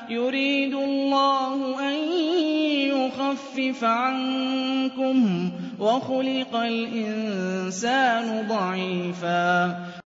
يُرِيدُ اللَّهُ أَن يُخَفِّفَ عَنكُمْ وَخُلِقَ الْإِنسَانُ ضَعِيفًا